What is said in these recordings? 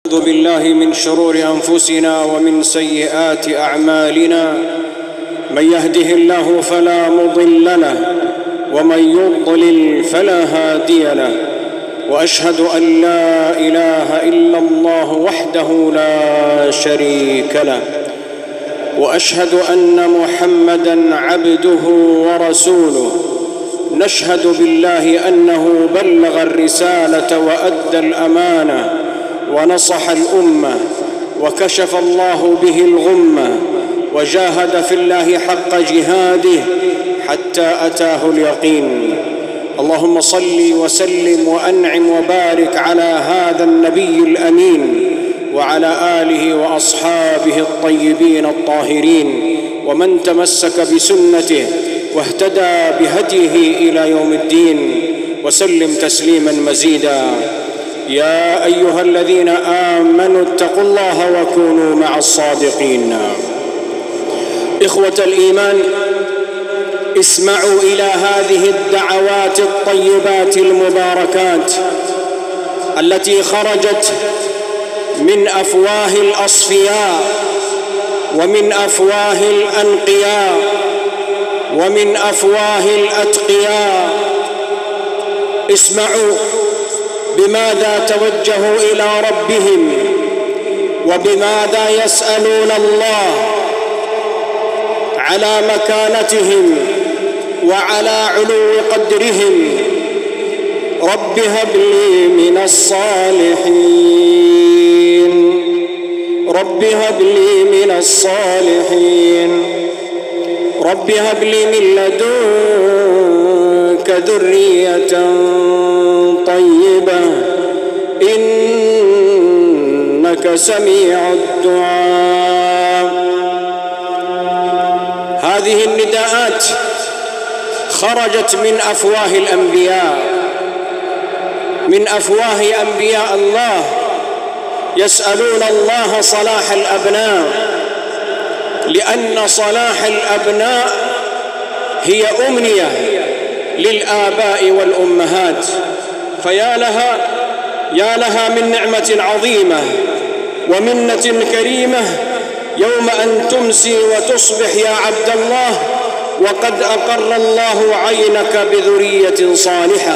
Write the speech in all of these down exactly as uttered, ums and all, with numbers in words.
أعوذ بالله من شرور أنفسنا ومن سيئات أعمالنا، من يهده الله فلا مضل له ومن يضلل فلا هادي له، وأشهد أن لا إله إلا الله وحده لا شريك له، وأشهد أن محمدًا عبده ورسوله. نشهد بالله أنه بلغ الرسالة وأدى الأمانة ونصح الأمة وكشف الله به الغمة، وجاهد في الله حق جهاده حتى أتاه اليقين. اللهم صل وسلم وأنعم وبارك على هذا النبي الأمين وعلى آله وأصحابه الطيبين الطاهرين، ومن تمسك بسنته واهتدى بهديه إلى يوم الدين، وسلم تسليما مزيدا. يا أيها الذين آمنوا اتقوا الله وكونوا مع الصادقين. إخوة الإيمان، اسمعوا إلى هذه الدعوات الطيبات المباركات التي خرجت من أفواه الأصفياء ومن أفواه الأنقياء ومن أفواه الأتقياء. اسمعوا بماذا توجهوا إلى ربهم، وبماذا يسألون الله على مكانتهم وعلى علو قدرهم. رب هب لي من الصالحين، رب هب لي من الصالحين، رب هب لي من لدنك ذرية طيبة إنك سميع الدعاء. هذه النداءات خرجت من أفواه الأنبياء، من أفواه أنبياء الله، يسألون الله صلاح الأبناء، لأن صلاح الأبناء هي أمنية للآباء والأمهات. فيا لها يا لها من نعمة عظيمة ومنة كريمة يوم أن تمسي وتصبح يا عبد الله وقد أقر الله عينك بذرية صالحة،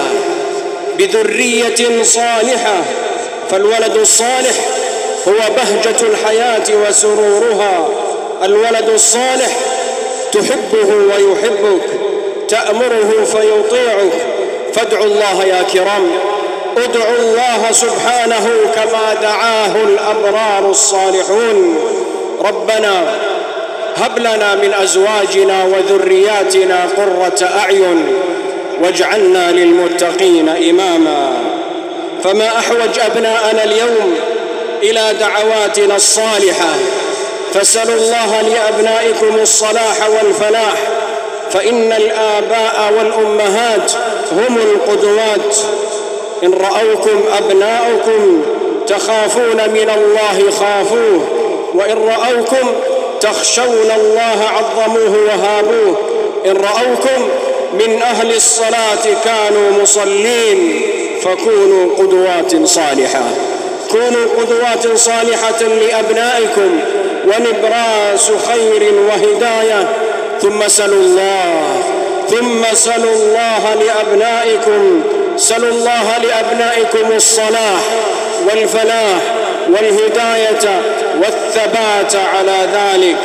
بذرية صالحة. فالولد الصالح هو بهجة الحياة وسرورها. الولد الصالح تحبه ويحبك، تأمره فيطيعك. فادعوا الله يا كرام، ادعوا الله سبحانه كما دعاه الأبرار الصالحون. ربنا هب لنا من أزواجنا وذرياتنا قرة أعين واجعلنا للمتقين إماما. فما أحوج أبناءنا اليوم إلى دعواتنا الصالحة، فاسألوا الله لأبنائكم الصلاح والفلاح، فإن الآباء والأمهات هم القدوات. إن رأوكم أبناؤكم تخافون من الله خافوه، وإن رأوكم تخشون الله عظموه وهابوه. إن رأوكم من أهل الصلاة كانوا مصلين، فكونوا قدوات صالحة. كونوا قدوات صالحة لأبنائكم ونبراس خير وهداية. ثم سلوا الله ثم سلوا الله لأبنائكم سلوا الله لأبنائكم الصلاح والفلاح والهداية والثبات على ذلك.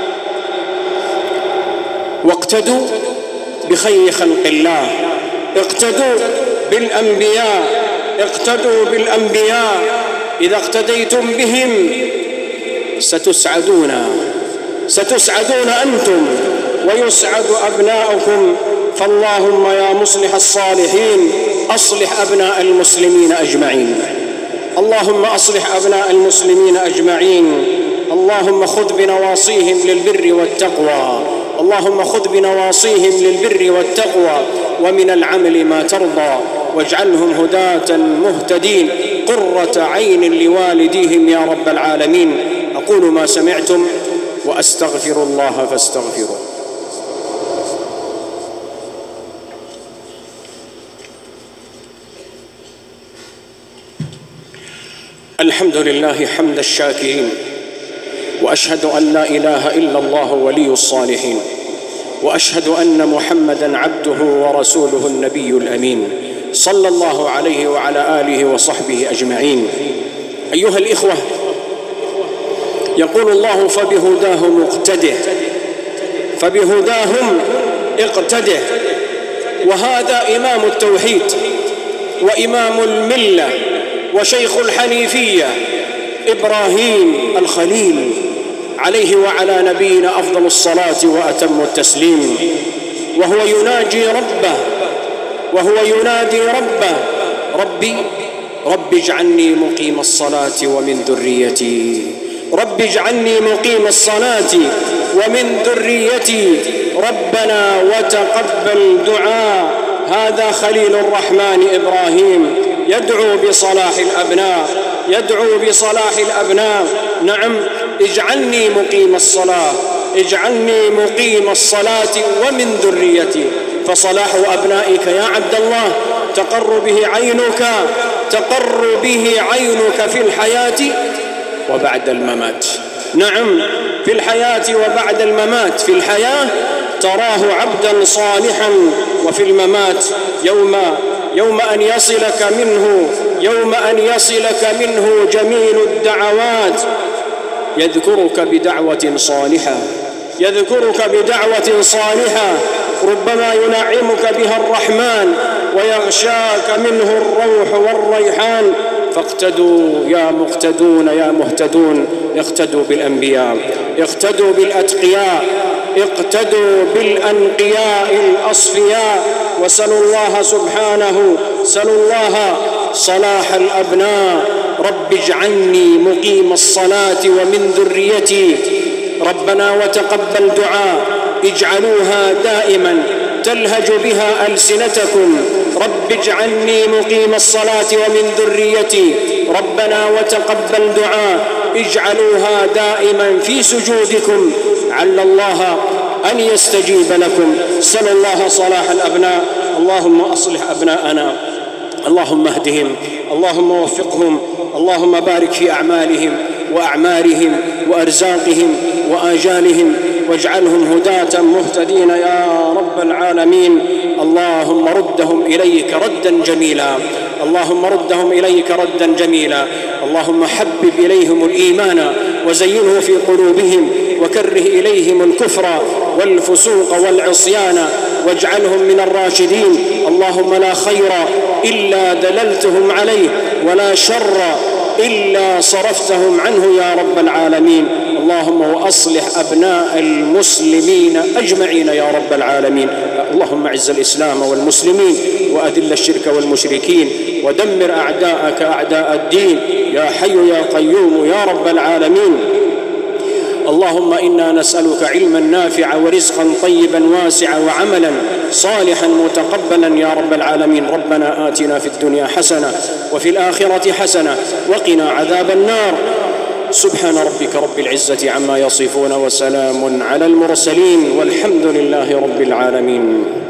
واقتدوا بخير خلق الله، اقتدوا بالأنبياء، اقتدوا بالأنبياء. إذا اقتديتم بهم ستسعدون ستسعدون أنتم ويسعد أبناؤكم. فاللهم يا مصلح الصالحين أصلح أبناء المسلمين أجمعين. اللهم أصلح أبناء المسلمين أجمعين. اللهم خذ بنواصيهم للبر والتقوى، اللهم خذ بنواصيهم للبر والتقوى ومن العمل ما ترضى، واجعلهم هداة مهتدين قرة عين لوالديهم يا رب العالمين. أقول ما سمعتم وأستغفر الله فاستغفروه. الحمد لله حمد الشاكرين، وأشهد أن لا إله إلا الله ولي الصالحين، وأشهد أن محمدًا عبده ورسوله النبي الأمين، صلى الله عليه وعلى آله وصحبه أجمعين. أيها الإخوة، يقول الله: فبهداه مقتده، فبهداهم اقتده. وهذا إمام التوحيد وإمام الملة وشيخ الحنيفية إبراهيم الخليل، عليه وعلى نبينا أفضل الصلاة وأتم التسليم. وهو يناجي ربه وهو ينادي ربه: ربي رب اجعلني مقيم الصلاة ومن ذريتي، رب اجعلني مقيم الصلاة ومن ذريتي، ربنا وتقبل دعاء. هذا خليل الرحمن إبراهيم يدعو بصلاح الأبناء، يدعو بصلاح الأبناء. نعم، اجعلني مقيم الصلاة، اجعلني مقيم الصلاة ومن ذريتي. فصلاح أبنائك يا عبد الله تقر به عينك، تقر به عينك في الحياة وبعد الممات. نعم، في الحياة وبعد الممات. في الحياة تراه عبداً صالحاً، وفي الممات يوم يوم أن يصلك منه يوم أن يصلك منه جميل الدعوات يذكرك بدعوة صالحة، يذكرك بدعوة صالحة ربما ينعمك بها الرحمن ويغشاك منه الروح والريحان. فاقتدوا يا مقتدون يا مهتدون، اقتدوا بالأنبياء، اقتدوا بالأتقياء، اقتدوا بالأنقياء الأصفياء. وسلوا الله سبحانه سلوا الله صلاح الأبناء. رب اجعلني مقيم الصلاة ومن ذريتي، ربنا وتقبل دعاء، اجعلوها دائما تلهج بها ألسنتكم. رب اجعلني مقيم الصلاة ومن ذريتي، ربنا وتقبل دعاء، اجعلوها دائما في سجودكم، عل الله أن يستجيب لكم. سل الله صلاح الأبناء. اللهم أصلح أبناءنا، اللهم اهدهم، اللهم وفقهم، اللهم بارك في أعمالهم وأعمارهم وأرزاقهم وآجالهم، واجعلهم هداة مهتدين يا رب العالمين. اللهم ردهم إليك ردا جميلا، اللهم ردهم إليك ردا جميلا. اللهم حبب إليهم الإيمان وزينه في قلوبهم، وكره إليهم الكفر والفسوق والعصيان، واجعلهم من الراشدين. اللهم لا خير إلا دللتهم عليه، ولا شر إلا صرفتهم عنه يا رب العالمين. اللهم وأصلح أبناء المسلمين أجمعين يا رب العالمين. اللهم أعز الإسلام والمسلمين، وأذل الشرك والمشركين، ودمر أعداءك أعداء الدين يا حي يا قيوم يا رب العالمين. اللهم إنا نسألك علما نافعا ورزقا طيبا واسعا وعملا صالحا متقبلا يا رب العالمين. ربنا آتنا في الدنيا حسنة وفي الآخرة حسنة وقنا عذاب النار. سبحان ربك رب العزة عما يصفون، وسلام على المرسلين، والحمد لله رب العالمين.